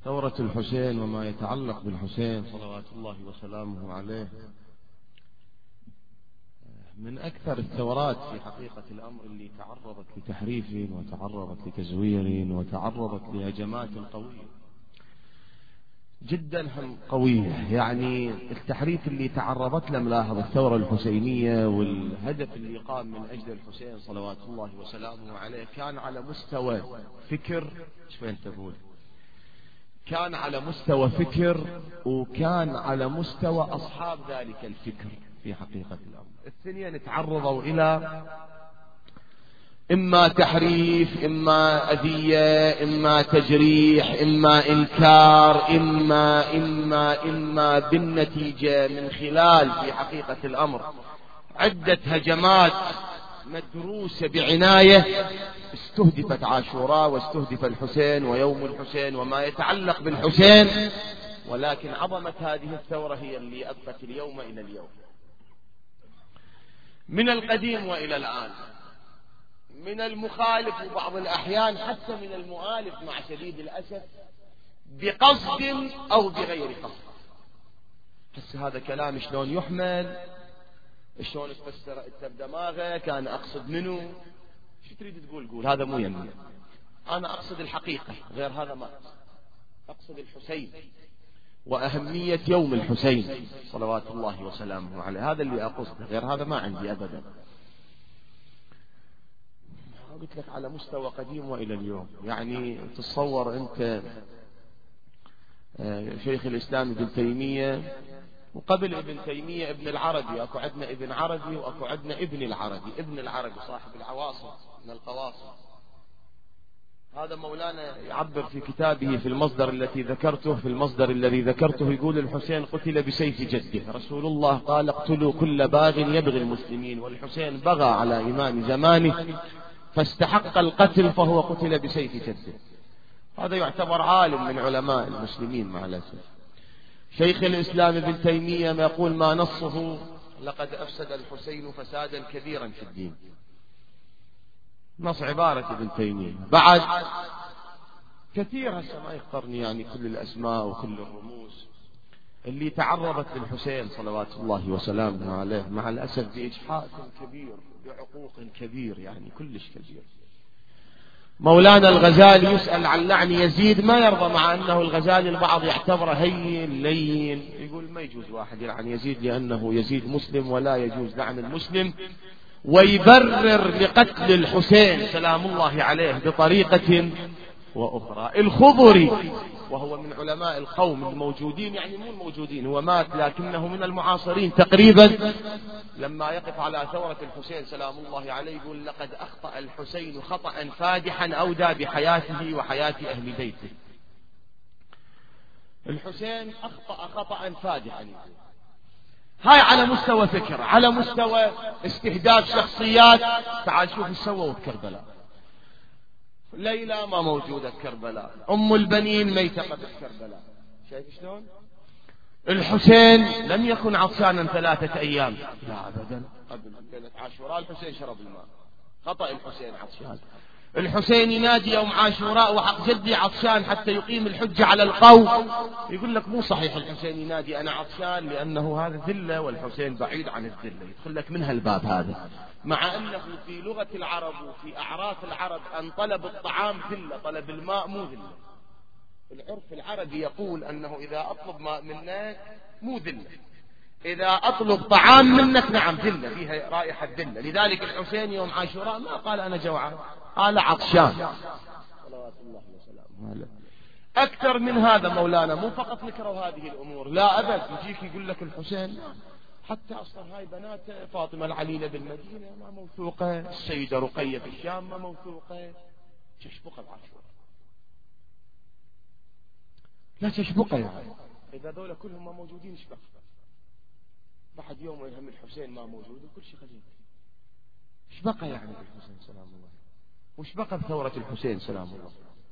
ثورة الحسين وما يتعلق بالحسين صلوات الله وسلامه عليه من أكثر الثورات في حقيقة الأمر اللي تعرضت لتحريف وتعرضت لتزوير وتعرضت لهجمات قوية جدا قوية. يعني التحريف اللي تعرضت له ملاحظ الثورة الحسينية والهدف اللي قام من أجل الحسين صلوات الله وسلامه عليه كان على مستوى فكر كان على مستوى فكر وكان على مستوى أصحاب ذلك الفكر. في حقيقة الأمر الاثنين تعرضوا إلى إما تحريف، إما أذية، إما تجريح، إما إنكار، إما بالنتيجة من خلال في حقيقة الأمر عدة هجمات مدروسة بعناية استهدفت عاشوراء واستهدف الحسين ويوم الحسين وما يتعلق بالحسين. ولكن عظمة هذه الثورة هي اللي أبقت اليوم إلى اليوم، من القديم وإلى الآن، من المخالف وبعض الأحيان حتى من المؤالف مع شديد الأسف بقصد أو بغير قصد. بس هذا كلام شلون يحمل، شلون تفسر انت بدماغك، كان أقصد منه شو تريد تقول؟ قول هذا مو يمي، أنا أقصد الحقيقة، غير هذا ما أقصد الحسين وأهمية يوم الحسين صلوات الله وسلامه عليه، هذا اللي أقصده، غير هذا ما عندي أبدا. قلت لك على مستوى قديم وإلى اليوم. يعني تصور أنت شيخ الإسلام ابن تيمية، وقبل ابن تيمية ابن العربي، أكو عندنا ابن عربي وأكو عندنا ابن العربي. ابن العربي صاحب العواصم من القواصم، هذا مولانا يعبر في كتابه في المصدر الذي ذكرته يقول الحسين قتل بسيف جده. رسول الله قال اقتلوا كل باغ يبغي المسلمين، والحسين بغى على إمام زمانه فاستحق القتل فهو قتل بسيف جده. هذا يعتبر عالم من علماء المسلمين مع الأسف. شيخ الإسلام ابن تيمية ما يقول ما نصه لقد أفسد الحسين فسادا كبيرا في الدين، نص عبارة ابن تيمية. بعد كثير هسه ما يخطرني يعني كل الأسماء وكل الرموز اللي تعرضت للحسين صلوات الله وسلامه عليه مع الأسف بإجحاف كبير، بعقوق كبير، يعني كلش كبير. مولانا الغزالي يسأل عن لعن يزيد ما يرضى، مع أنه الغزالي البعض يعتبره هين لين، يقول ما يجوز واحد يلعن يزيد لأنه يزيد مسلم ولا يجوز لعن المسلم، ويبرر لقتل الحسين سلام الله عليه بطريقة وأخرى. الخضري وهو من علماء القوم الموجودين، يعني مو الموجودين، هو مات لكنه من المعاصرين تقريبا، لما يقف على ثورة الحسين سلام الله عليه يقول لقد أخطأ الحسين خطأ فادحا أودى بحياته وحياة أهل بيته. الحسين أخطأ خطأ فادحا، هاي على مستوى فكر، على مستوى استهداف شخصيات. تعال شوف ايش سووا بكربلاء. ليلى ما موجودة بكربلاء، أم البنين ميتة بكربلاء، شايف شلون؟ الحسين لم يكن عطشانا 3 أيام، لا أبدا، قبل ليلة عاشوراء الحسين شرب الماء، خطأ الحسين عطشان. الحسين ينادي يوم عاشوراء وحق جدي عطشان حتى يقيم الحجة على القوم. يقول لك مو صحيح الحسين ينادي أنا عطشان، لأنه هذا ذلة والحسين بعيد عن الذلة، يدخل لك من هالباب هذا، مع أنه في لغة العرب وفي أعراف العرب أن طلب الطعام ذلة، طلب الماء مو ذلة. العرف العربي يقول أنه إذا أطلب ماء منك مو ذلة، إذا أطلب طعام منك نعم ذلة، فيها رائحة ذلة. لذلك الحسين يوم عاشوراء ما قال أنا جوعان، قال عطشان صلوات الله وسلامه عليه. أكثر من هذا مولانا مو فقط ذكروا هذه الأمور، لا أبد يجيك يقول لك الحسين حتى أصلا هاي بنات فاطمة العليلة بالمدينة ما موثوقة، السيدة رقية في الشام ما موثوقة، تشبقة بعاشوراء، لا تشبقة يعني إذا دولة كلهم ما موجودين شبقة. بعد يوم يهم الحسين ما موجود وكل شيء خليل، شبقة يعني بالحسين سلام الله، وش بقى بثورة الحسين سلام الله.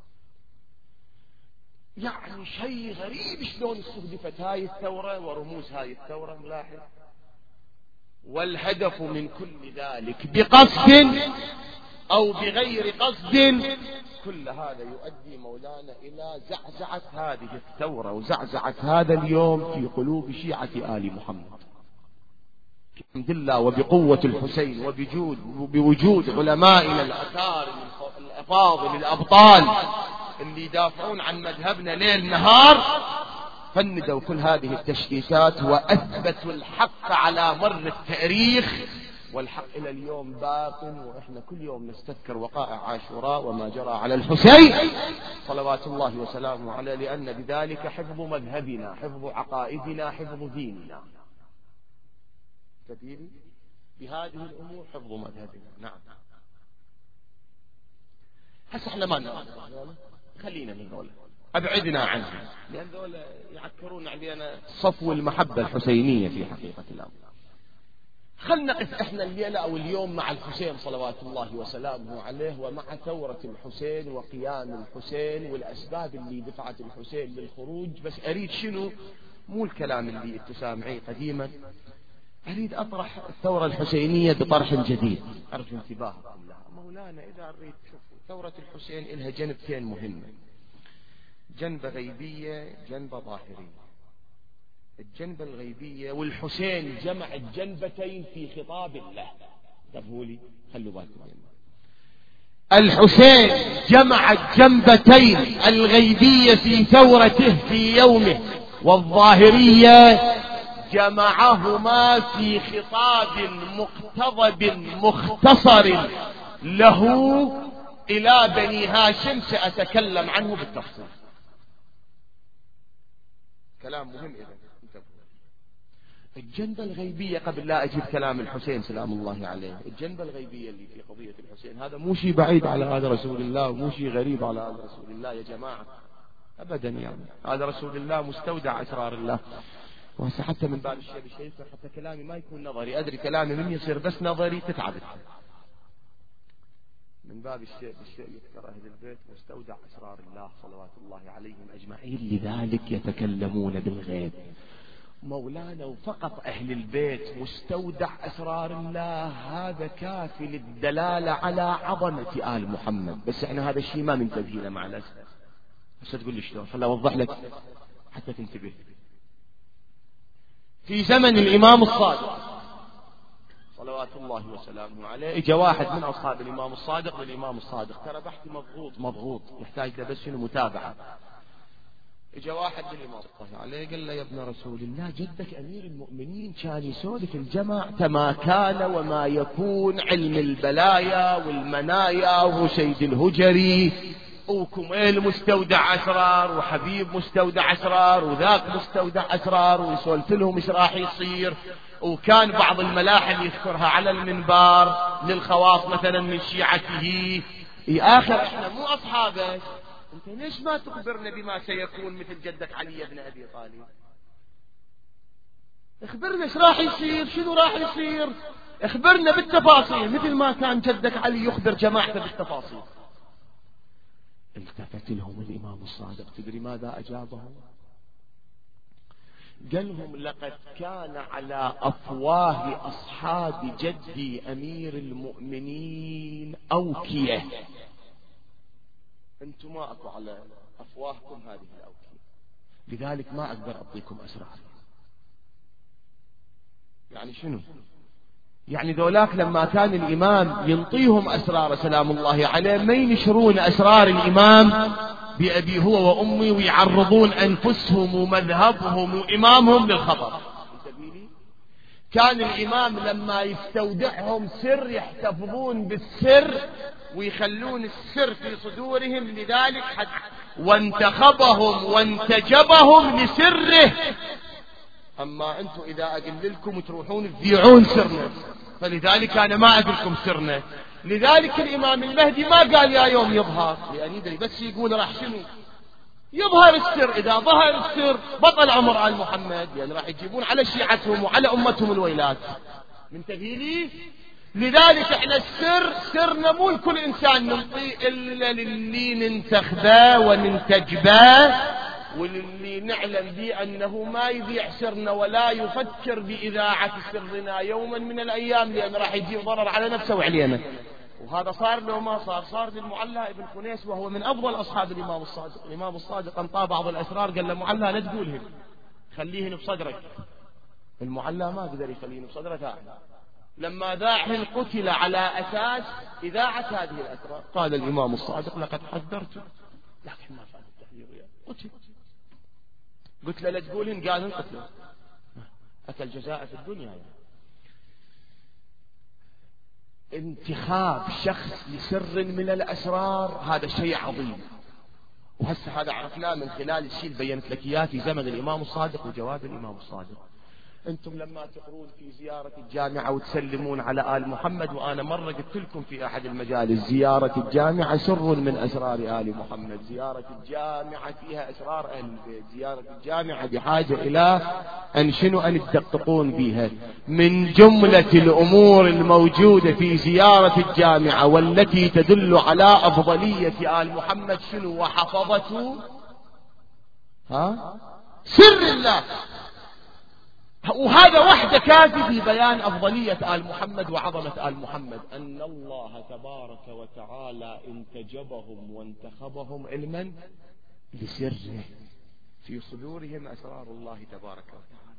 يعني شيء غريب شلون استهدفت هاي الثورة ورموز هاي الثورة ملاحظ. والهدف من كل ذلك بقصد أو بغير قصد، كل هذا يؤدي مولانا إلى زعزعة هذه الثورة وزعزعة هذا اليوم في قلوب شيعة آل محمد. الحمد لله وبقوة الحسين وبوجود علمائنا الأكارم الأفاضل الأبطال اللي يدافعون عن مذهبنا ليل نهار، فندوا كل هذه التشكيكات وأثبتوا الحق على مر التاريخ، والحق إلى اليوم باق، وإحنا كل يوم نستذكر وقائع عاشوراء وما جرى على الحسين صلوات الله وسلامه عليه، لأن بذلك حفظ مذهبنا، حفظ عقائدنا، حفظ ديننا. كثير بهذه الأمور حفظ مذهبنا. نعم. هسه احنا ما نقول خلينا من ذولا، أبعدنا عنهم، لأن ذولا يعكرون علينا صفو المحبة الحسينية في حقيقة الأمر. خلنا نقف احنا الليلة أو اليوم مع الحسين صلوات الله وسلامه عليه، ومع ثورة الحسين وقيام الحسين والأسباب اللي دفعت الحسين للخروج. بس أريد شنو؟ مو الكلام اللي تسامعيه قديما، أريد أطرح الثورة الحسينية بطرح جديد، أرجو انتباهكم لها. مولانا إذا أريد شوفوا ثورة الحسين إلها جنبتين مهمة، جنبة غيبية جنبة ظاهرية. الجنبة الغيبية، والحسين جمع الجنبتين في خطاب الله. انتبهوا لي، خلوا بالكم منه. الحسين جمع الجنبتين الغيبية في ثورته في يومه، والظاهرية جمعهما في خطاب مقتضب مختصر له إلى بني هاشم، سأتكلم عنه بالتفصيل. كلام مهم إذا. الجنبة الغيبية قبل لا أجيب كلام الحسين سلام الله عليه، الجنبة الغيبية اللي في قضية الحسين هذا مو شيء بعيد على هذا رسول الله، ومو شيء غريب على هذا رسول الله يا جماعة أبدا. يعني هذا رسول الله مستودع أسرار الله. وهسه حتى من باب الشيء بالشيء، حتى كلامي ما يكون نظري، أدري كلامي من يصير بس نظري تتعبت. من باب الشيء بالشيء يذكر أهل البيت مستودع أسرار الله صلوات الله عليهم أجمعين، لذلك يتكلمون بالغيب. مولانا وفقط أهل البيت مستودع أسرار الله، هذا كافي للدلالة على عظمة آل محمد. بس احنا هذا الشيء ما منتبه له مع الأسف. بس تقول لي شلون؟ خلنا أوضح لك حتى تنتبه. في زمن الإمام الصادق صلوات الله وسلامه عليه، اجى واحد من أصحاب الإمام الصادق للإمام الصادق، ترى بحثي مضغوط يحتاج له بس شنو متابعة. اجى واحد للإمام الله عليه قال له: يا ابن رسول الله، جدك أمير المؤمنين كان يسولف الجماعة ما كان وما يكون، علم البلايا والمنايا، وسيد الهجري وكميل مستودع أسرار، وحبيب مستودع أسرار، وذاك مستودع أسرار، ويسولف لهم ايش راح يصير. وكان بعض الملاحم يذكرها على المنبر للخواص مثلا من شيعته. يا آخر احنا مو أصحابك، انت ليش ما تخبرنا بما سيكون مثل جدك علي بن أبي طالب؟ اخبرنا ايش راح يصير، شنو راح يصير، اخبرنا بالتفاصيل مثل ما كان جدك علي يخبر جماعته بالتفاصيل. التفت لهم الإمام الصادق، تدري ماذا أجابهم؟ قال لهم: لقد كان على أفواه أصحاب جدي أمير المؤمنين أوكية. أنتم ما أكو على أفواهكم هذه الأوكية، لذلك ما أقدر أعطيكم أسرار. يعني شنو؟ يعني ذولاك لما كان الإمام ينطيهم أسرار سلام الله عليه، ما ينشرون أسرار الإمام بأبي هو وأمي، ويعرضون أنفسهم ومذهبهم وإمامهم للخطر. كان الإمام لما يستودعهم سر يحتفظون بالسر ويخلون السر في صدورهم، لذلك وانتخبهم وانتجبهم لسره. أما أنتم إذا أقول لكم تروحون تبيعون سرنا، فلذلك أنا ما أقول لكم سرنا. لذلك الإمام المهدي ما قال يا يوم يظهر، يعني يدري بس يقول راح شنو يظهر السر. إذا ظهر السر بطل عمر آل محمد، يعني راح يجيبون على شيعتهم وعلى أمتهم الويلات. من تبيلي؟ لذلك احنا السر سرنا مو لكل إنسان ننطيه، إلا للي ننتخبه وننتجبه، واللي نعلم به أنه ما يبيع سرنا ولا يفكر بإذاعة سرنا يوما من الأيام، لأن راح يجيب ضرر على نفسه وعلينا. وهذا صار له ما صار للمعلى ابن خنيس، وهو من أفضل أصحاب الإمام الصادق. الإمام الصادق انطى بعض الأسرار، قال للمعلى لا تقولهن، خليهن بصدرك. المعلى ما قدر يخليهن بصدرك. لما ذاعهن قتل على أساس إذاعة هذه الأسرار. قال الإمام الصادق لقد حذرته، لكن ما فعل التحذير، قتل. قلت له لا تقولهن، قال انقتلوا، أكل جزاء في الدنيا. يعني انتخاب شخص لسر من الأسرار هذا شيء عظيم، وهسه هذا عرفناه من خلال الشيء اللي بينت لك إياه في زمن الإمام الصادق وجواب الإمام الصادق. أنتم لما تقرون في زيارة الجامعة وتسلمون على آل محمد، وأنا مرة قلت لكم في أحد المجالس زيارة الجامعة سر من أسرار آل محمد. زيارة الجامعة فيها أسرار أهل البيت. زيارة الجامعة بحاجة إلى أن تدققون بها. من جملة الأمور الموجودة في زيارة الجامعة والتي تدل على أفضلية آل محمد شنو؟ وحفظته سر الله. وهذا وحده كافي في بيان أفضلية آل محمد وعظمة آل محمد. أن الله تبارك وتعالى انتجبهم وانتخبهم علما لسره، في صدورهم أسرار الله تبارك وتعالى.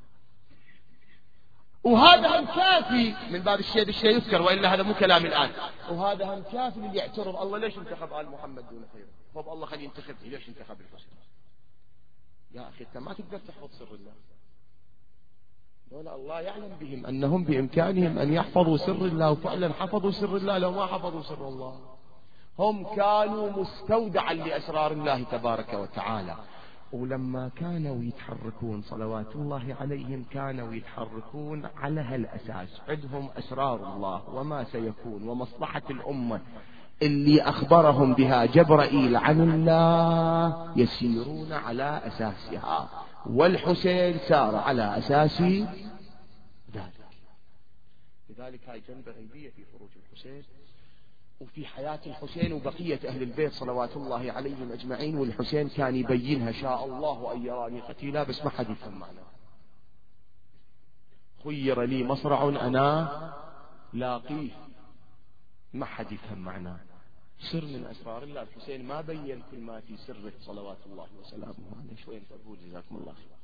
وهذا هم كافي من باب الشيء يذكر، وإلا هذا مو كلام الآن. وهذا هم كافي اللي يعترض الله ليش انتخب آل محمد دون خيره. طب الله خليه ينتخبني، ليش انتخب الحسين؟ يا أخي أنت ما تقدر تحفظ سر الله. ولا الله يعلم بهم أنهم بإمكانهم أن يحفظوا سر الله، وفعلا حفظوا سر الله. لو ما حفظوا سر الله هم كانوا مستودعا لأسرار الله تبارك وتعالى. ولما كانوا يتحركون صلوات الله عليهم كانوا يتحركون على هالأساس، عندهم أسرار الله وما سيكون ومصلحة الأمة اللي أخبرهم بها جبرائيل عن الله، يسيرون على أساسها. والحسين سار على أساس ذلك. لذلك هاي جنبة غيبية في خروج الحسين وفي حياة الحسين وبقية أهل البيت صلوات الله عليهم أجمعين. والحسين كان يبينها شاء الله أن يراني قتيلا، بس ما حد يفهم معناه. خير لي مصرع أنا لاقيه، ما حد يفهم معناه. سر من أسرار الله. الحسين ما بين كل ما في سره صلوات الله وسلامه عليه. شوي نفضل جزاكم الله خير.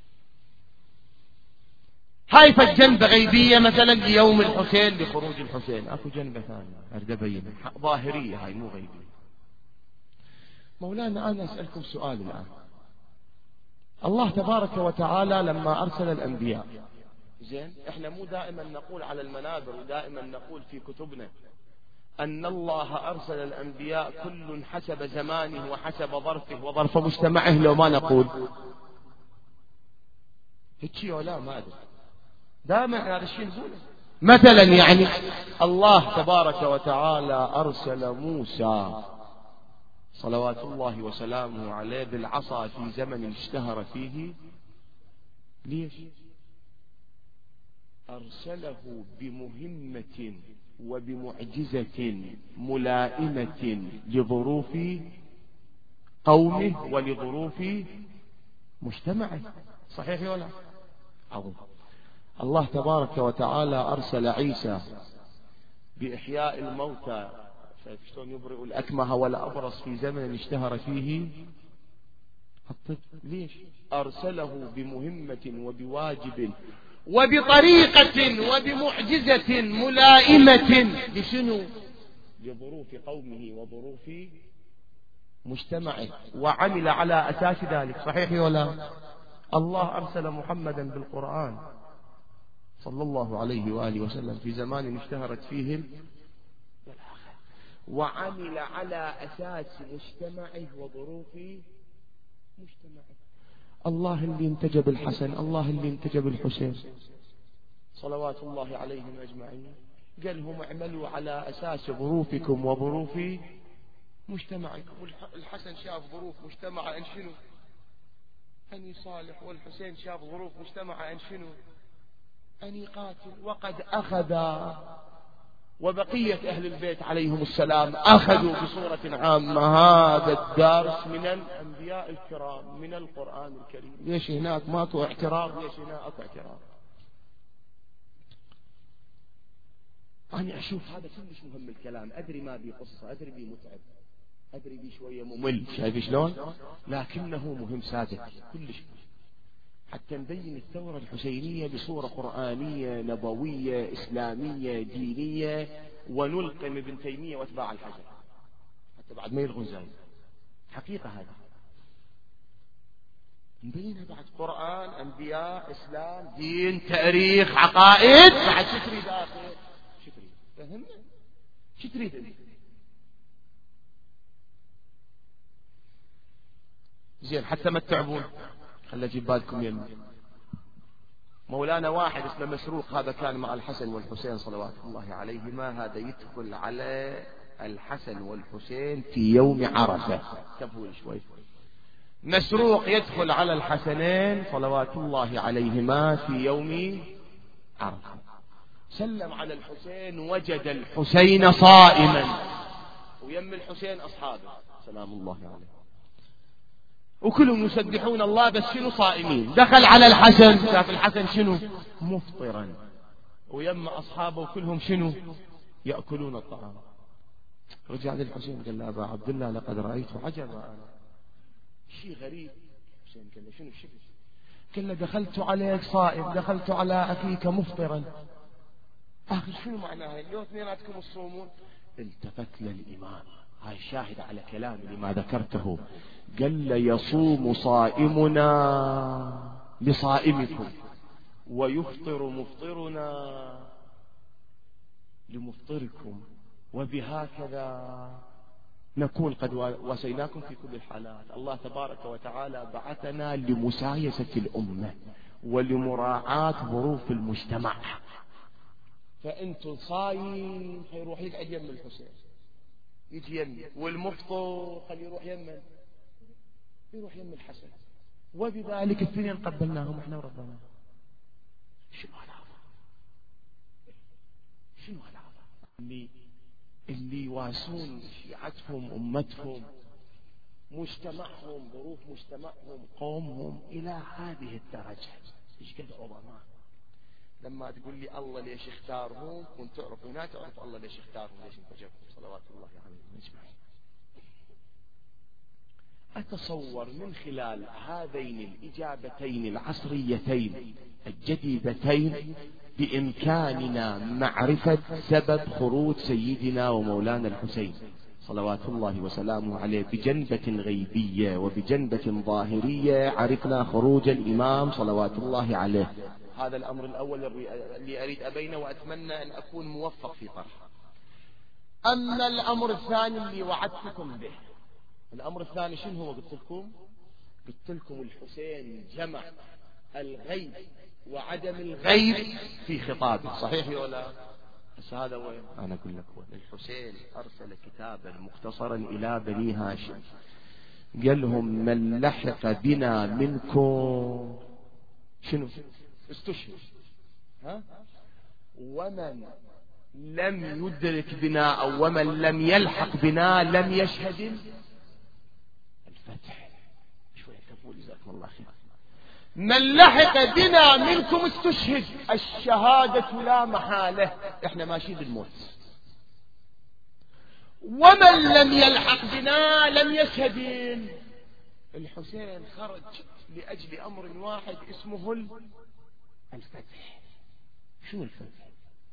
هاي فالجنبة غيبية مثلا ليوم الحسين لخروج الحسين. اكو جنبة ثانية اريد ابين ظاهرية، هاي مو غيبية. مولانا انا اسألكم سؤال الان. الله تبارك وتعالى لما ارسل الانبياء، زين احنا مو دائما نقول على المنابر ودائما نقول في كتبنا أن الله أرسل الأنبياء كل حسب زمانه وحسب ظرفه وظرف مجتمعه، لو ما نقول هيك ولا ما أدري، دائما هذا الشيء نقوله. مثلا يعني الله تبارك وتعالى أرسل موسى صلوات الله وسلامه عليه بالعصا في زمن اشتهر فيه. ليش؟ أرسله بمهمة وبمعجزة ملائمة لظروف قومه ولظروف مجتمعه. صحيح ولا؟ عظيم. الله تبارك وتعالى أرسل عيسى بإحياء الموتى، شلون يبرئ الأكمه والأبرص في زمن اشتهر فيه الطب. ليش؟ أرسله بمهمة وبواجب وبطريقة وبمعجزة ملائمة لشنو؟ لظروف قومه وظروف مجتمعه، وعمل على أساس ذلك. صحيح ولا؟ الله أرسل محمدا بالقرآن صلى الله عليه وآله وسلم في زمان اشتهرت فيه وعمل على أساس مجتمعه وظروف مجتمعه. الله اللي انتجب الحسن، الله اللي انتجب الحسين صلوات الله عليهم أجمعين، قال هم اعملوا على أساس ظروفكم وظروف مجتمعكم. الحسن شاف ظروف مجتمع أن شنو؟ أن يصالح. والحسين شاف ظروف مجتمع أن شنو؟ أن يقاتل. وقد أخذ وبقية أهل البيت عليهم السلام أخذوا بصورة عامة هذا الدرس من الأنبياء الكرام من القرآن الكريم. ليش هناك ماكو اعتراض؟ ليش هناك اكو اعتراض؟ أنا أشوف هذا كلش مهم الكلام، أدري ما بي قصة، أدري بي متعب، أدري بي شوية ممل، شايف شلون؟ لكنه مهم سادة كلش، حتى نبين الثورة الحسينية بصورة قرآنية نبوية إسلامية دينية، ونلقم ابن تيمية واتباع الحجر حتى بعد ما يلغون زايد. حقيقة هذه نبينها بعد قرآن أنبياء إسلام دين تاريخ عقائد، بعد شو تريد آخر؟ شو تريد؟ فهمنا؟ شو تريد أنت؟ زين حتى ما تتعبون، خلي أجيب بالكم يمي. مولانا واحد اسمه مسروق، هذا كان مع الحسن والحسين صلوات الله عليهما، هذا يدخل على الحسن والحسين في يوم عرفة. انتبهوا شوي. مسروق يدخل على الحسنين صلوات الله عليهما في يوم عرفة، سلم على الحسين، وجد الحسين صائما، ويم الحسين أصحابه سلام الله عليه، وكلهم يسبحون الله بس شنو صائمين. دخل على الحسن، شاف الحسن شنو مفطرا، ويم أصحابه وكلهم شنو يأكلون الطعام. رجع للحسين قال له أبا عبد الله لقد رأيت عجبا، أنا شيء غريب. حسين قال له شنو الشكل؟ قال له دخلت عليك صائم، دخلت على أخيك مفطرا، أخي شنو معناها اليوم اثنيناتكم الصومون؟ التفت للإمام، هاي شاهد على كلامي لما ذكرته، قال له يصوم صائمنا لصائمكم، ويفطر مفطرنا لمفطركم، وبهكذا نكون قد واسيناكم في كل الحالات. الله تبارك وتعالى بعثنا لمسايسة الأمة ولمراعاة ظروف المجتمع، فأنتم صايم حيروح يقعد يم الحسين يجي يمي، والمفطر خلي يروح يمن، يروح يم الحسن، وبذلك الاثنين قبلناهم احنا وربنا. شنو هالعظمة؟ شنو هالعظمة اللي يواسون شيعتهم أمتهم مجتمعهم ظروف مجتمعهم قومهم إلى هذه الدرجة؟ ايش قد عظماء. لما تقول لي الله ليش اختارهم، كنت تعرف هنا تعرف الله ليش اختارهم، ليش انتجبهم صلوات الله عليهم اجمعين. أتصور من خلال هذين الإجابتين العصريتين الجديدتين بإمكاننا معرفة سبب خروج سيدنا ومولانا الحسين صلوات الله وسلامه عليه بجنبة غيبية وبجنبة ظاهرية. عرفنا خروج الإمام صلوات الله عليه، هذا الأمر الأول اللي أريد أبينه، وأتمنى أن أكون موفق في طرحه. أما الأمر الثاني اللي وعدتكم به، الأمر الثاني شنو هو؟ قلت لكم الحسين جمع الغيب وعدم الغيب في خطابه، صحيح ولا؟ بس هذا وين؟ أنا أقول لك وين. الحسين أرسل كتابا مختصرا إلى بني هاشم، قال لهم من لحق بنا منكم شنو استشهد، ها؟ ومن لم يدرك بنا أو ومن لم يلحق بنا لم يشهد الفتح. شوية تقول جزاكم الله خير. من لحق بنا منكم استشهد، الشهادة لا محالة، احنا ماشيين بالموت. ومن لم يلحق بنا لم يشهد. الحسين خرج لأجل أمر واحد اسمه الفتح. شو الفتح؟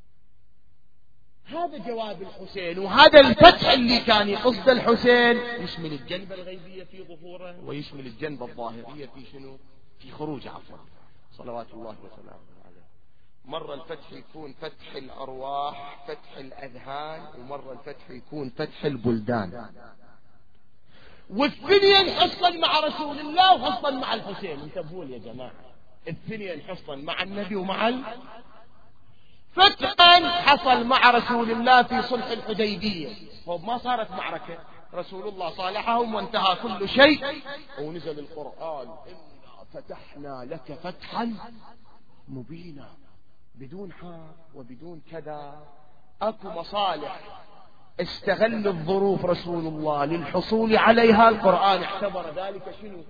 هذا جواب الحسين، وهذا الفتح اللي كان يقصد الحسين يشمل الجنبة الغيبية في ظهوره، ويشمل الجنبة الظاهرية في شنو؟ في خروج عفوا صلوات الله وسلامه عليه. مرة الفتح يكون فتح الأرواح، فتح الأذهان، ومرة الفتح يكون فتح البلدان. والثنين حصل مع رسول الله وحصل مع الحسين. انتبهوا يا جماعة، الثنين حصل مع النبي ومع فتحا حصل مع رسول الله في صلح الحديبية، ما صارت معركة، رسول الله صالحهم وانتهى كل شيء، ونزل القرآن إنا فتحنا لك فتحا مبينا، بدون حاء وبدون كذا. أكو مصالح استغل الظروف رسول الله للحصول عليها، القرآن اعتبر ذلك شنو؟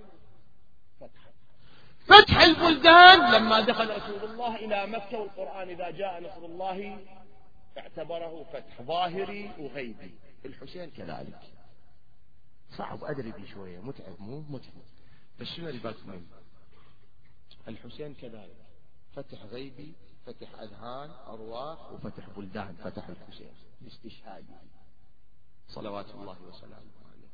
فتح البلدان. لما دخل رسول الله إلى مكة، والقرآن إذا جاء نصر الله اعتبره فتح ظاهري وغيبي. الحسين كذلك. صعب أدري بي شوية، متعب مو متعب، بس شنو اللي باكم؟ الحسين كذلك فتح غيبي، فتح أذهان أرواح، وفتح بلدان. فتح الحسين باستشهاده صلوات الله وسلامه عليه.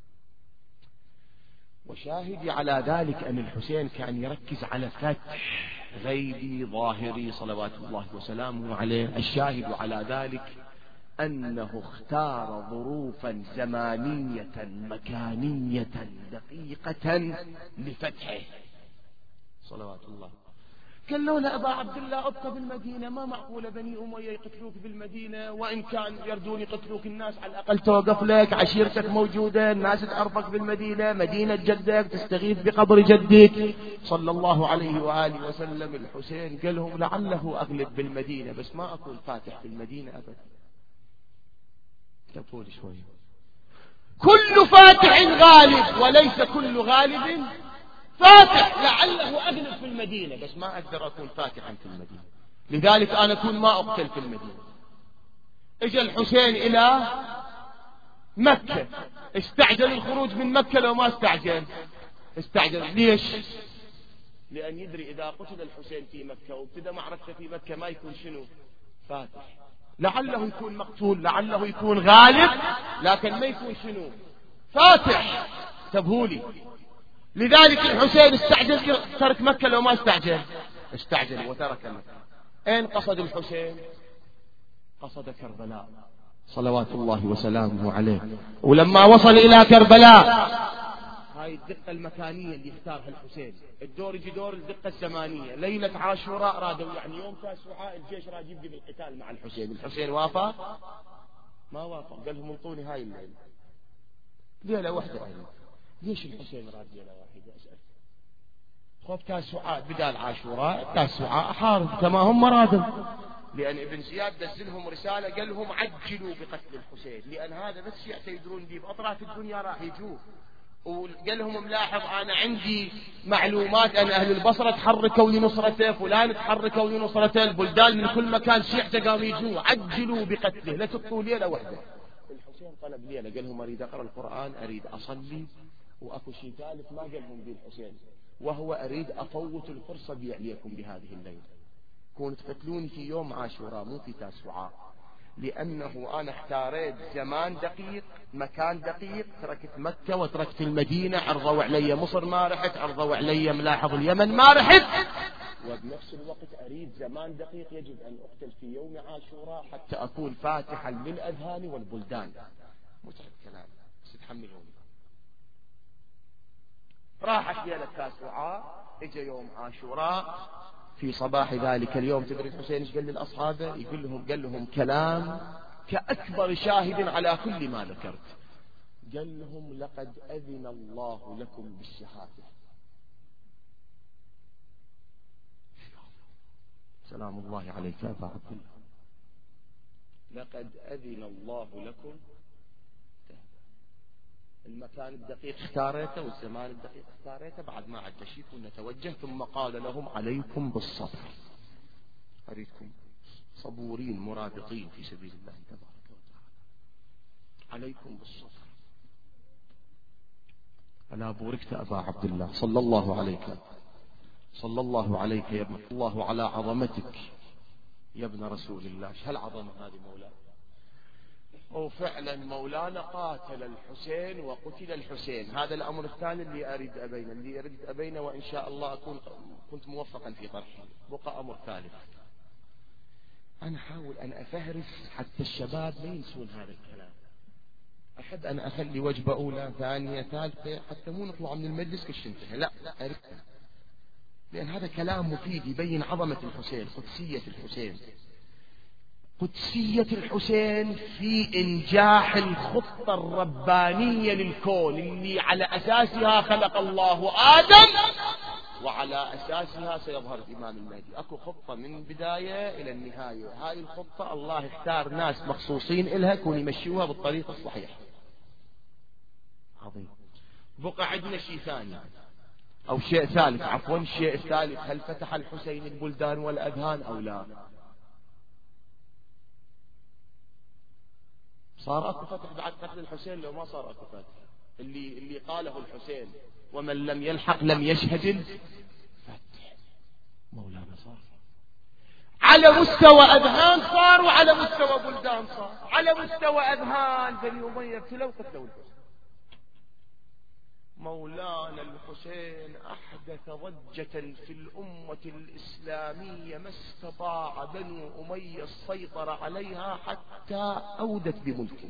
وشاهدي على ذلك أن الحسين كان يركز على فتح غيبي ظاهري صلوات الله وسلامه عليه. الشاهد على ذلك أنه اختار ظروفا زمانية مكانية دقيقة لفتحه صلوات الله. قال له لا أبا عبد الله ابقى بالمدينة، ما معقولة بني أمية يقتلوك بالمدينة، وإن كان يردون يقتلوك الناس على الأقل توقف لك، عشيرتك موجودة، الناس تعرفك بالمدينة، مدينة جدك، تستغيث بقبر جدك صلى الله عليه وآله وسلم. الحسين قال لهم لعله أغلب بالمدينة، بس ما أكون فاتح في المدينة أبدا. تقول شوي، كل فاتح غالب وليس كل غالب فاتح. لعله أغلب في المدينة، بس ما أقدر أكون فاتحا في المدينة، لذلك أنا أكون ما أقتل في المدينة. اجى الحسين إلى مكة، استعجل الخروج من مكة لو ما استعجل؟ استعجل. ليش؟ لأن يدري إذا قتل الحسين في مكة وابتدى معركة في مكة ما يكون شنو؟ فاتح. لعله يكون مقتول، لعله يكون غالب، لكن ما يكون شنو؟ فاتح. تبهولي. لذلك الحسين استعجل ترك مكة لو ما استعجل؟ استعجل وترك مكة. أين قصد الحسين؟ قصد كربلاء صلوات الله وسلامه عليه. ولما وصل إلى كربلاء، هاي الدقة المكانية اللي اختارها الحسين، الدور يجي دور الدقة الزمانية. ليلة عاشوراء رادوا، يعني يوم تاسوعاء الجيش راد يبدي بالقتال مع الحسين. الحسين وافق؟ ما وافق. قال لهم انطوني هاي الليلة، ليلة واحدة. ليش الحسين راد ليلة واحدة؟ أسأل. خوف تاسوعاء بدال عاشوراء، تاسوعاء حارب كما هم رادوا. لأن ابن زياد دزلهم رسالة قال لهم عجلوا بقتل الحسين، لأن هذا بس يعتيدرون به بأطراف الدنيا راح يجوه. وقال لهم ملاحظ أنا عندي معلومات أن أهل البصرة تحركوا لنصرته، فلان تحركوا لنصرته، البلدان من كل مكان شيعته قاموا يجوه، عجلوا بقتله لا تبقوا ليلة واحدة. الحسين طلب ليلة، قال لهم أريد أقرأ القرآن، أريد أصلي، وأكو شيء ثالث ما قالهم به الحسين، وهو أريد أفوت الفرصة بي عليكم بهذه الليلة، كونوا تقتلوني في يوم عاشوراء مو في تاسوعاء، لأنه أنا اختاريت زمان دقيق مكان دقيق، تركت مكة وتركت المدينة، عرضوا علي مصر ما رحت، عرضوا علي ملاحظ اليمن ما رحت، وبنفس الوقت أريد زمان دقيق يجب أن أقتل في يوم عاشوراء حتى أكون فاتحا للأذهان والبلدان. متعب كلام بس تحملوني. راحت ليلة تاسوعاء، اجى يوم عاشوراء. في صباح ذلك اليوم تدري الحسين ايش قال للأصحابه؟ يقول لهم، قال لهم كلام كأكبر شاهد على كل ما ذكرت. قال لهم لقد أذن الله لكم بالشهادة. سلام الله عليك يا أبا عبد الله. لقد أذن الله لكم. المكان الدقيق اختاريته والزمان الدقيق اختاريته، بعد ما عد شيء ونتوجه. ثم قال لهم عليكم بالصبر، أريدكم صبورين مرابطين في سبيل الله تبارك وتعالى، عليكم بالصبر. ألا بوركت أبا عبد الله صلى الله عليك، صلى الله عليك يا ابن الله، على عظمتك يا ابن رسول الله. هالعظمة هذه مولانا. وفعلا مولانا قاتل الحسين وقتل الحسين. هذا الأمر الثاني اللي أريد أبينه، وإن شاء الله كنت موفقا في طرحه. بقى أمر ثالث، أنا أحاول أن أفهرس حتى الشباب ما ينسون هذا الكلام. أحب أن أخلي وجبة أولى ثانية ثالثة حتى مو نطلع من المجلس كش انتهى، لا أريد، لأن هذا كلام مفيد يبين عظمة الحسين، قدسية الحسين، قدسية الحسين في إنجاح الخطة الربانية للكون اللي على أساسها خلق الله آدم، وعلى أساسها سيظهر الإمام المهدي. أكو خطة من بداية إلى النهاية. هاي الخطة الله اختار ناس مخصوصين إلها كون يمشيوها بالطريقة الصحيحة. عظيم. بقى عندنا شيء ثاني أو شيء ثالث، عفوا الشيء الثالث، هل فتح الحسين البلدان والأذهان أو لا؟ صار أكو فتح بعد قتل الحسين لو ما صار أكو فتح؟ اللي قاله الحسين ومن لم يلحق لم يشهد الفتح. مولانا صار على مستوى أذهان صار، وعلى مستوى بلدان صار. على مستوى أذهان بني أمية ابتلوا قتلوا الحسين. مولانا الحسين أحدث ضجة في الأمة الإسلامية ما استطاع بنو أمية السيطرة عليها حتى أودت بملكه.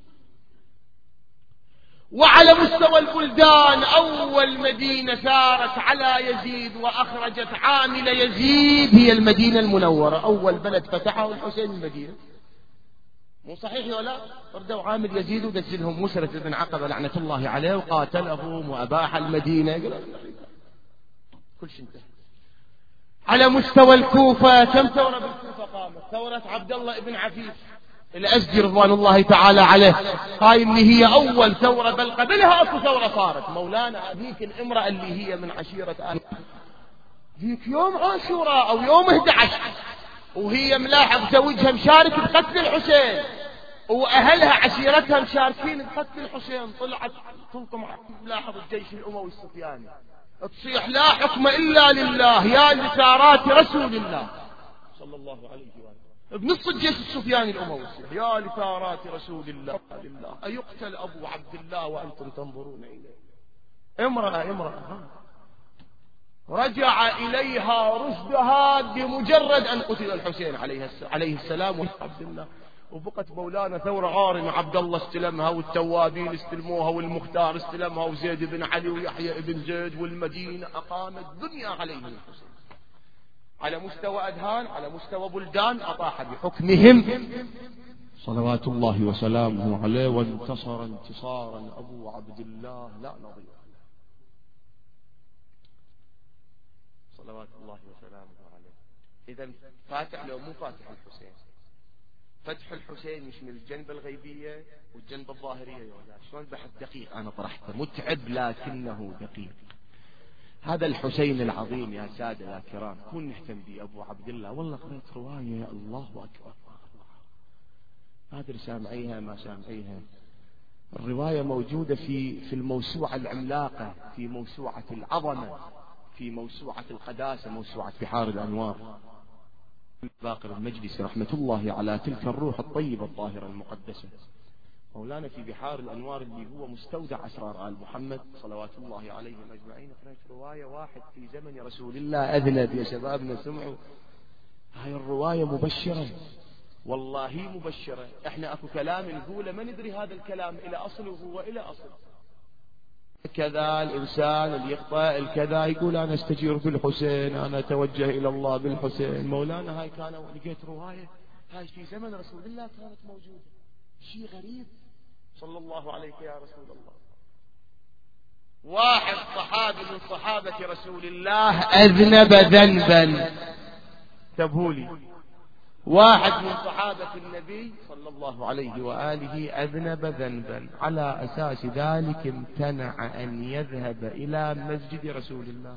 وعلى مستوى البلدان أول مدينة ثارت على يزيد وأخرجت عامل يزيد هي المدينة المنورة. أول بلد فتحه الحسين المدينة. مو صحيح ولا؟ ردوا عامل يزيد ودزلهم مسرة بن عقبة لعنة الله عليه وقاتلهم وأباح المدينة. كل شيء انتهى. على مستوى الكوفة كم ثورة بالكوفة قامت؟ ثورة عبد الله بن عفيف الأزدي رضوان الله تعالى عليه. هاي اللي هي أول ثورة، بل قبلها أكو ثورة صارت. مولانا هذيك الامرأة اللي هي من عشيرة آل ذيك يوم عاشوراء أو يوم 11 وهي ملاحظ زوجها مشارك بقتل الحسين وأهلها عشيرتها مشاركين بقتل الحسين، طلعت تلطم ملاحظ الجيش الأموي السفياني تصيح لا حكم إلا لله يا لثارات رسول الله صلى الله عليه وآله. بنص الجيش السفياني الأموي يا لثارات رسول الله لله أيقتل أبو عبد الله وأنتم تنظرون إليه. امرأة رجع إليها رشدها بمجرد أن قتل الحسين عليه السلام وعبد الله. وبقت مولانا ثورة عارمة. عبد الله استلمها والتوابين استلموها والمختار استلمها وزيد بن علي ويحيى بن زيد والمدينة أقامت دنيا عليه الحسين. على مستوى أذهان على مستوى بلدان أطاح بحكمهم صلوات الله وسلامه عليه وانتصر انتصارا أبو عبد الله لا نظير صلوات الله وسلامه عليه. إذا فاتح لو مو فاتح الحسين. فتح الحسين يشمل الجنب الغيبية والجنب الظاهرية. شلون بحث دقيق أنا طرحته متعب لكنه دقيق. هذا الحسين العظيم يا سادة يا كرام كون نهتم به أبو عبد الله. والله قرأت رواية يا الله أكبر ما أدري سامعيها ما سامعيها. الرواية موجودة في الموسوعة العملاقة، في موسوعة العظمة، في موسوعة القداسة، موسوعة بحار الأنوار. باقر المجلسي رحمة الله على تلك الروح الطيبة الطاهرة المقدسة. مولانا في بحار الأنوار اللي هو مستودع أسرار آل محمد صلوات الله عليهم أجمعين قرأت رواية واحد في زمن رسول الله أذنب يا شبابنا سمعوا. هاي الرواية مبشرة والله مبشرة. احنا اكو كلام نقوله ما ندري هذا الكلام إلى أصله وإلى أصل. كذا الإنسان اللي يخطأ الكذا يقول أنا استجير بالحسين أنا أتوجه إلى الله بالحسين. مولانا هاي كان لقيت رواية هاي في زمن رسول الله كانت موجودة. شيء غريب صلى الله عليك يا رسول الله. واحد صحابي من صحابة رسول الله أذنب ذنبا تبهولي. واحد من صحابة النبي صلى الله عليه وآله أذنب ذنبا على أساس ذلك امتنع أن يذهب إلى مسجد رسول الله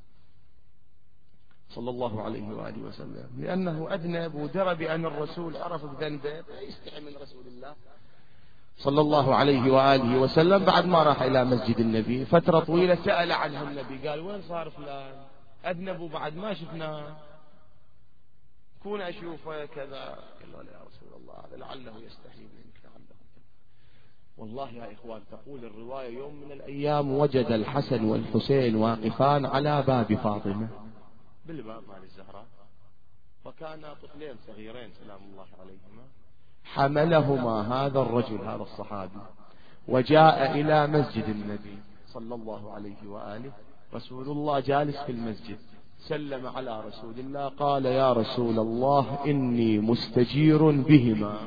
صلى الله عليه وآله وسلم لأنه أذنب ودرى بأن الرسول عرف بذنبه يستحي من رسول الله صلى الله عليه وآله وسلم. بعد ما راح إلى مسجد النبي فترة طويلة سأل عنه النبي قال وين صار فلان أذنبوا بعد ما شفناه كون أشوفه كذا. قال يا رسول الله هذا لعله يستحي منك لعله. والله يا إخوان تقول الرواية يوم من الأيام وجد الحسن والحسين واقفان على باب فاطمة بالباب مال الزهراء وكانا طفلين صغيرين سلام الله عليهما. حملهما هذا الرجل هذا الصحابي وجاء إلى مسجد النبي صلى الله عليه وآله. رسول الله جالس في المسجد سلم على رسول الله قال يا رسول الله إني مستجير بهما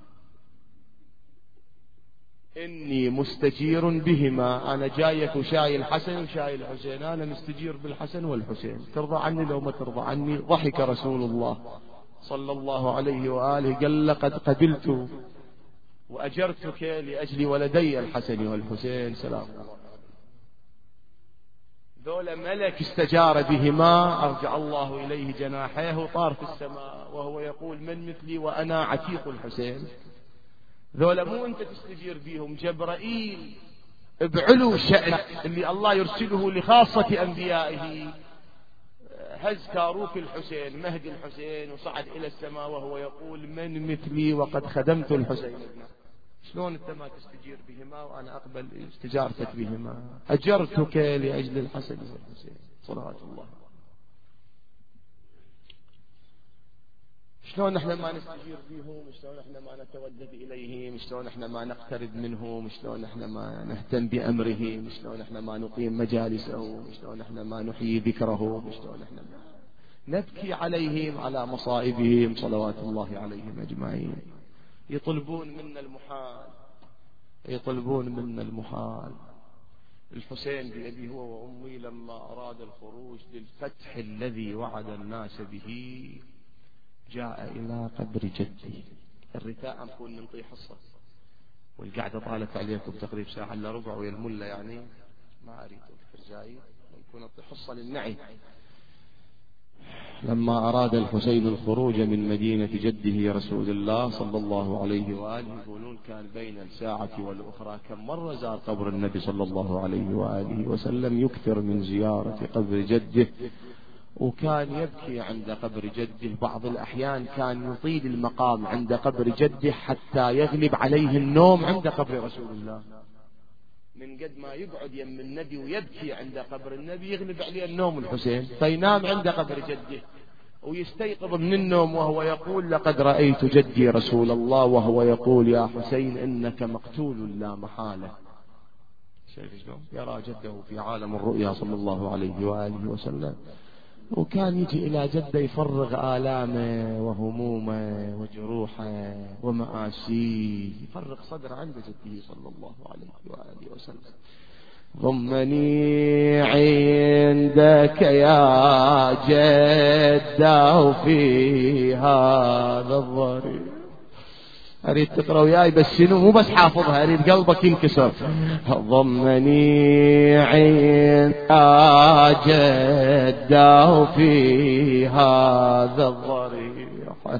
إني مستجير بهما. أنا جايك وشاي الحسن وشاي الحسين أنا مستجير بالحسن والحسين ترضى عني لو ما ترضى عني. ضحك رسول الله صلى الله عليه وآله قال لقد قبلت وأجرتك لأجل ولدي الحسن والحسين سلام الله. ذولا ملك استجار بهما أرجع الله إليه جناحيه وطار في السماء وهو يقول من مثلي وأنا عتيق الحسين. ذولا مو أنت تستجير بيهم، جبرائيل بعلو شأن اللي الله يرسله لخاصة أنبيائه هز كاروك الحسين مهدي الحسين وصعد إلى السماء وهو يقول من مثلي وقد خدمت الحسين ابنه. شلون أنت ما تستجير بهما وأنا أقبل استجارتك بهما؟ أجرتك لأجل الحسن والحسين صلوات الله. شلون احنا ما نستجير بهم؟ شلون احنا ما نتودد اليهم؟ شلون احنا ما نقترب منهم؟ شلون احنا ما نهتم بامرهم؟ شلون احنا ما نقيم مجالسهم؟ شلون احنا ما نحيي ذكرهم؟ شلون احنا ما نبكي عليهم على مصائبهم صلوات الله عليهم اجمعين؟ يطلبون منا المحال، يطلبون منا المحال. الحسين بأبي هو وأمي لما أراد الخروج للفتح الذي وعد الناس به جاء إلى قبر جدي. الرثاء نكون ننطي حصة والقعدة طالت عليكم تقريبا ساعة إلا ربع ويا الملة يعني ما أريد الفرجائي نكون ننطي حصة للنعي. لما أراد الحسين الخروج من مدينة جده رسول الله صلى الله عليه وآله يقولون كان بين الساعة والأخرى كم مرة زار قبر النبي صلى الله عليه وآله وسلم، يكثر من زيارة قبر جده وكان يبكي عند قبر جده. بعض الأحيان كان يطيل المقام عند قبر جده حتى يغلب عليه النوم عند قبر رسول الله. من قد ما يقعد يم النبي ويبكي عند قبر النبي يغلب عليه النوم الحسين، فينام عند قبر جده ويستيقظ من النوم وهو يقول لقد رأيت جدي رسول الله وهو يقول يا حسين إنك مقتول لا محالة. يرى جده في عالم الرؤيا صلى الله عليه وآله وسلم. وكان يجي إلى جده يفرغ آلامه وهمومه وجروحه ومآسيه، يفرغ صدر عند جده صلى الله عليه وآله وسلم. ضمني عندك يا جده في هذا الضريح. أريد تقرأ وياي بس شنو، مو بس حافظها، أريد قلبك ينكسر. ضمني عندك يا جده في هذا الضريح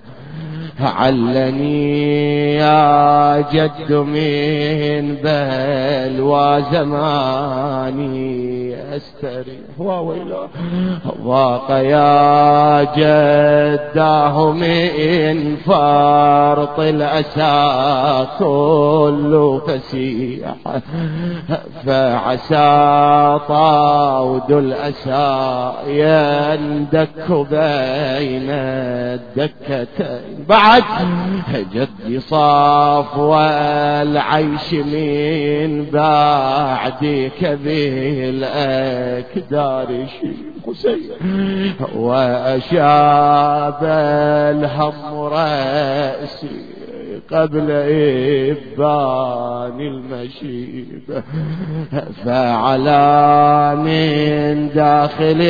علني يا جد من بلوى زماني استريح وويله ضاق يا جده من فرط الأسى كل فسيح فعسى طاود الأسى يندك بين الدكتين. بعد جدي صاف والعيش من بعدك بالأكدار حسين وأشاب الهم رأسي قبل إبان المشيب فعلى من داخل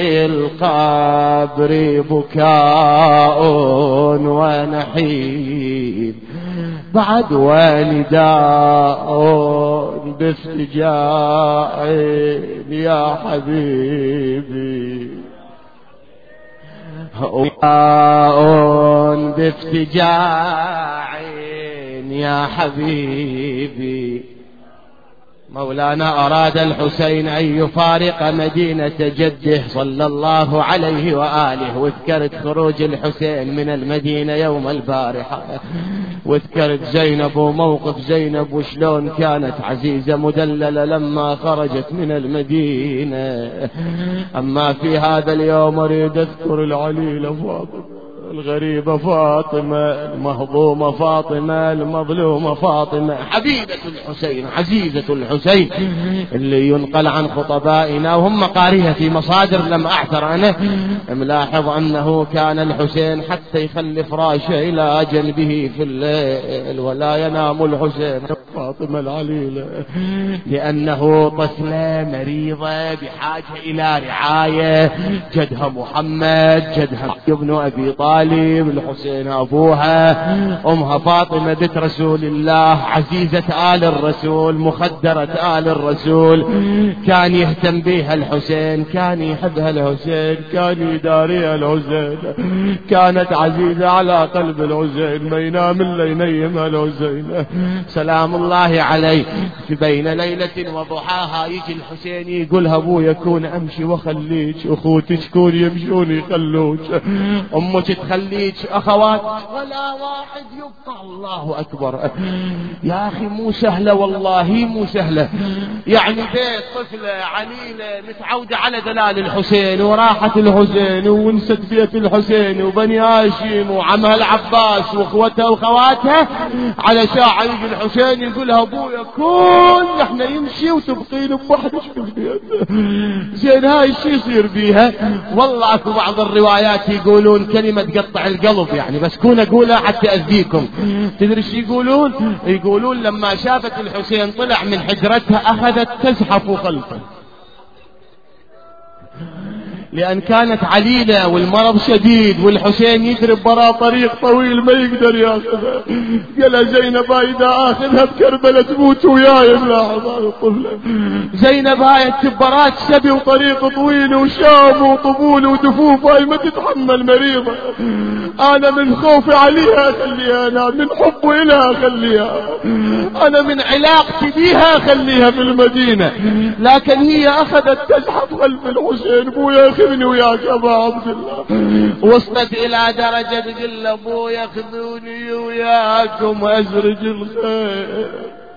القبر بكاء ونحيب بعد ونداء بافتجاع يا حبيبي بافتجاع يا حبيبي. مولانا أراد الحسين أن يفارق مدينة جده صلى الله عليه وآله، وذكرت خروج الحسين من المدينة يوم البارحة، وذكرت زينب وموقف زينب وشلون كانت عزيزة مدللة لما خرجت من المدينة. أما في هذا اليوم أريد أذكر العليلة فاطمة الغريبة، فاطمة المهضومة، فاطمة المظلومة، فاطمة حبيبة الحسين، عزيزة الحسين، اللي ينقل عن خطبائنا وهم قارئها في مصادر لم أعثر أنا، ملاحظ أنه كان الحسين حتى يخلي فراشه إلى جنبه في الليل ولا ينام الحسين. فاطمة العليلة لأنه طفلة مريضة بحاجة إلى رعاية، جدها محمد، جدها ابن أبي طالب طالب. الحسين أبوها أمها فاطمة بنت رسول الله، عزيزة آل الرسول، مخدرة آل الرسول. كان يهتم بها الحسين، كان يحبها الحسين، كان يداريها الحسين، كانت عزيزة على قلب الحسين، ما ينام إلا ينيمها الحسين سلام الله عليه. في بين ليلة وضحاها يجي الحسين يقولها أبويا كون أمشي وخليك، أخوتك كون يمشون يخلوك، أمك تخليك، أخوات ولا واحد يبقى. الله أكبر يا أخي، مو سهلة والله، مو سهلة. يعني بيت طفلة عليلة متعودة على دلال الحسين وراحة الحسين ونست بيت الحسين وبني هاشم وعمها العباس واخوتها وخواتها، على ساعة يجي الحسين يقولها أبويا كون احنا يمشي وتبقين بوحدك في البيت. زين هاي الشي يصير بيها. والله اكو بعض الروايات يقولون كلمة تقطع القلب يعني، بس كون اقولها حتى اذيكم. تدري شو يقولون؟ يقولون لما شافت الحسين طلع من حجرتها اخذت تزحف خلفه، لأن كانت عليلة والمرض شديد والحسين يدرب برا طريق طويل ما يقدر ياخذها. قال زينب إذا آخذها بكربلة تموت وياي. ملاحظ هذا الطفلة زينب هاي التبرات سبي وطريق طويل وشام وطبول ودفوف، هاي ما تتحمل مريضة. أنا من خوفي عليها أخليها، أنا من حبي إلها أخليها، أنا من علاقتي بها أخليها في المدينة. لكن هي أخذت تزحف خلف الحسين. بويا خذني وياك أبا عبد الله. وصلت إلى درجة تقول أبويا خذوني وياكم أزرج الخير،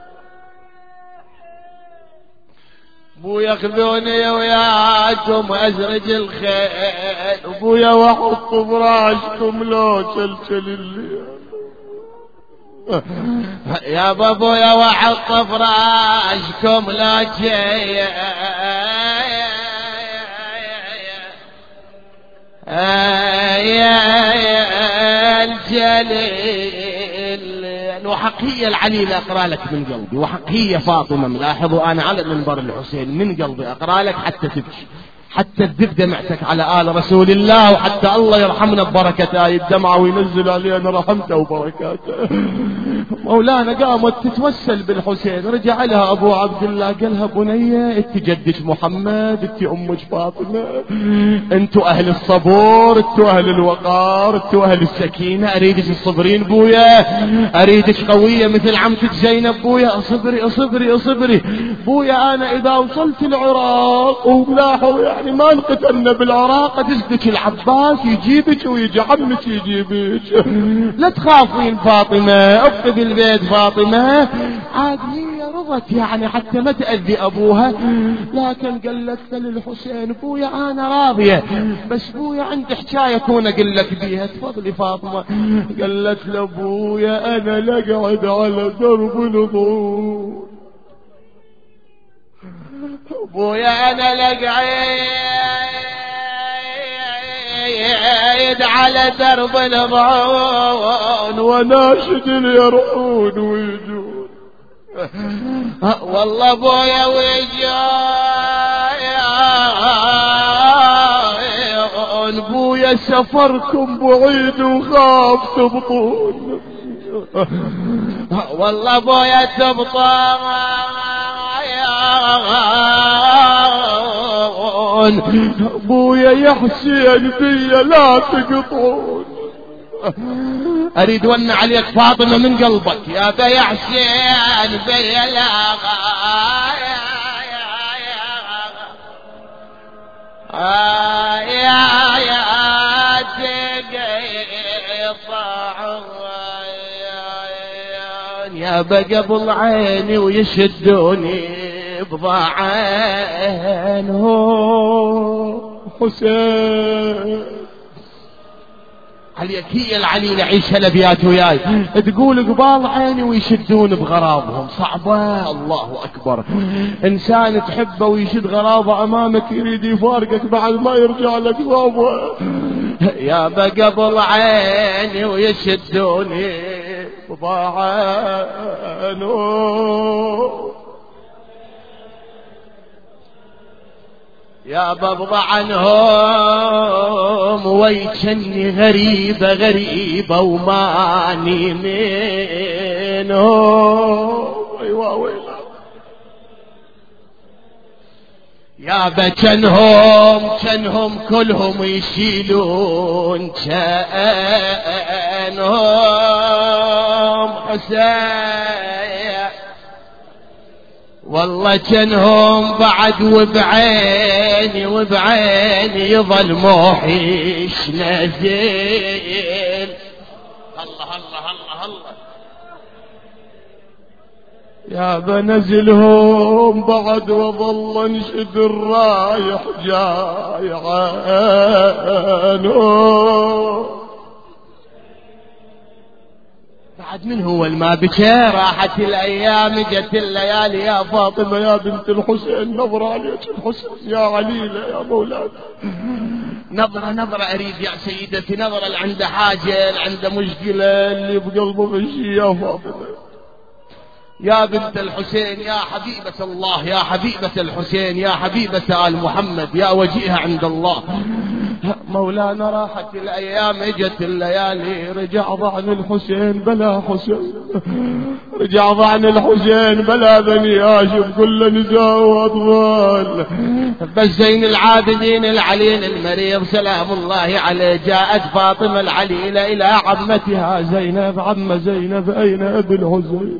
بويا خذوني وياكم أزرج الخير، بويا وحط فراشكم لو سلسل الليل. يا بابويا وحط فراشكم لو الجليل. وحقية العليلة أقرأ لك من قلبي، وحقية فاطمة. ملاحظوا أنا على منبر الحسين من قلبي أقرأ لك حتى تبكي، حتى تذب دمعتك على آل رسول الله، وحتى الله يرحمنا ببركة آية الدمعة وينزل علينا رحمته وبركاته. مولانا قامت تتوسل بالحسين، رجع لها أبو عبد الله قال لها بنية انت جدك محمد، انت أمك فاطمة، انتوا أهل الصبور، انتوا أهل الوقار، انتوا أهل السكينة، أريدك تصبرين بويا، أريدك قوية مثل عمتك زينب بويا. اصبري اصبري اصبري بويا، أنا إذا وصلت العراق وملاحظوا يعني ما انقتلنا بالعراق تسدك العباس يجيبك ويجي عمك يجيبك، لا تخافين فاطمة، ابقي بالبيت فاطمة. عاد هي رضت يعني حتى ما تأذي أبوها، لكن قالت للحسين بويا أنا راضية، بس بويا عندي حكاية كون أقول لك بيها. تفضلي فاطمة. قالت لبويا أنا لقعد على درب الضوء، بويا أنا لقعد على درب الضوء وناشد يرعون ويجون، والله بويا ويجون، بويا سفركم بعيد وخاف تبطون، والله بويا تبطون، بويا يا حسين بيا لا تقطعون. اريد ون عليك فاطمة من قلبك يا بيا حسين بيا لا يا بقبل عيني ويشدوني بضاعينه حسين. عليك هي العليلة عيشها الابيات وياي، تقول قبال عيني ويشدون بغرابهم صعبة. الله اكبر، انسان تحبه ويشد غرابه امامك يريد يفارقك بعد ما يرجع لك بابا. يا بقبل عيني ويشدوني بضاعينه، يا ببضع عنهم منهم ويجني غريبة غريبة وماني منهم. يا كانهم كلهم يشيلون كانهم حسين، والله كانهم بعد وبعيني يظل موحش نزيل. الله الله الله الله يا بنزلهم بعد وظل انشد الرايح جاي عنهم. بعد من هو الما بكى راحت الايام جت الليالي يا فاطمه يا بنت الحسين نظره عليك الحسين يا عليله يا مولانا نظره اريد يا سيدتي نظره اللي عنده حاجه اللي عنده مشكله اللي بقلبه مشي يا فاطمه يا بنت الحسين يا حبيبة الله يا حبيبة الحسين يا حبيبة آل محمد يا وجيهة عند الله. مولانا راحت الأيام اجت الليالي رجع ضعن الحسين بلا حسين رجع ضعن الحسين بلا بني هاشم كل نساء وأطفال بس زين العابدين العليل المريض سلام الله عليه. جاءت فاطمة العليلة إلى عمتها زينب عم زينب أين ابن حسين؟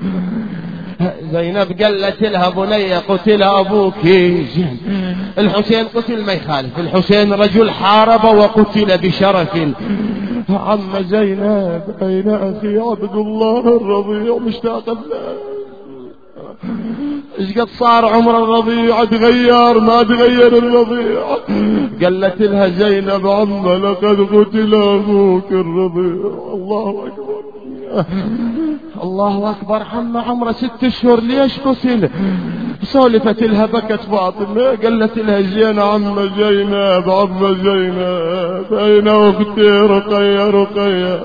زينب قالت لها بني قتل أبوك الحسين قتل ما يخالف الحسين رجل حارب وقتل بشرف. عم زينب أين أخي عبد الله الرضيع مشتاق له ايش قد صار عمر الرضيع تغير ما تغير الرضيع؟ قالت لها زينب عم لقد قتل أبوك الرضيع. الله أكبر الله أكبر عمره 6 أشهر ليش قتل؟ سولفت لها بكت فاطمة قالت لها زين عم زينب عم زينب أين أختي رقية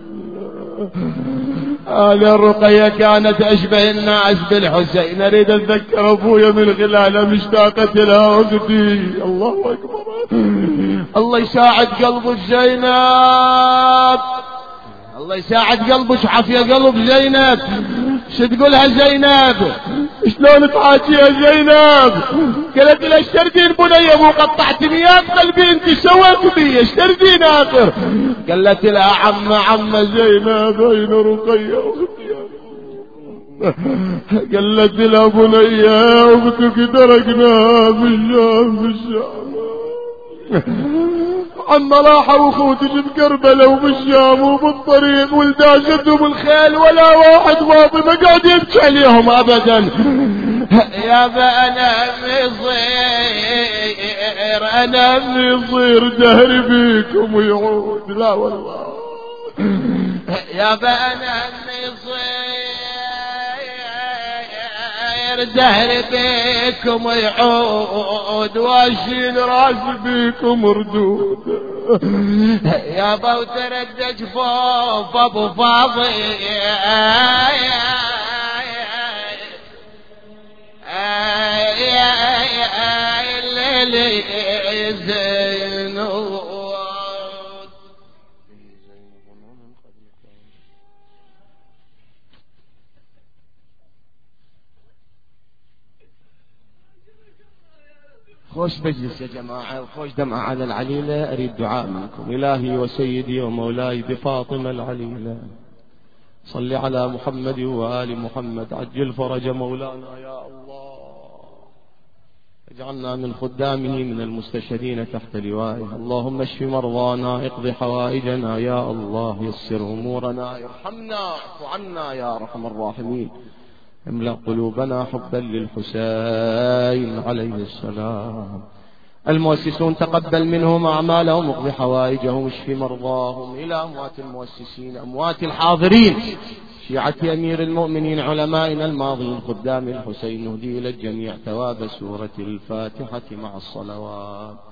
الرقية كانت أشبه الناس بالحسين أريد أتذكر أبويا من خلالها مشتاقة لها أختي. الله أكبر الله يساعد قلب زينب الله يساعد قلبك عافية قلب زينب. شو تقولها زينب شلون تعاتيها زينب؟ قالت لها اشتردين بني ابو قطعت مياه قلبي انت سويت بي اشتردين اخر. قالت لها عم زينب اين رقية اختي؟ قالت لها بني اختك تركناها بالشام عم راحوا اخوتك بكربلاء وبالشام وبالطريق ولداشتهم الخيل ولا واحد فاطمة قاعد يبكي عليهم ابدا. يا انا مصير دهري بيكم ويعود لا والله يا انا مصير دهري بيكم ويعود واشيل راسي بيكم ردود يا بو ترد جفوف ابو فاضي الليل زين خوش مجلس يا جماعة وخوش دمعة على العليلة. أريد دعاء منكم. إلهي وسيدي ومولاي بفاطمة العليلة صل على محمد وآل محمد عجل فرج مولانا يا الله اجعلنا من خدامه من المستشهدين تحت لوائه. اللهم اشف مرضانا اقض حوائجنا يا الله يسر أمورنا ارحمنا اعف عنا يا أرحم الراحمين املأ قلوبنا حبا للحسين عليه السلام. المؤسسون تقبل منهم أعمالهم اقض حوائجهم اشف مرضاهم. إلى أموات المؤسسين أموات الحاضرين شيعة أمير المؤمنين علمائنا الماضين خدام الحسين نهدي إلى الجميع ثواب سورة الفاتحة مع الصلوات.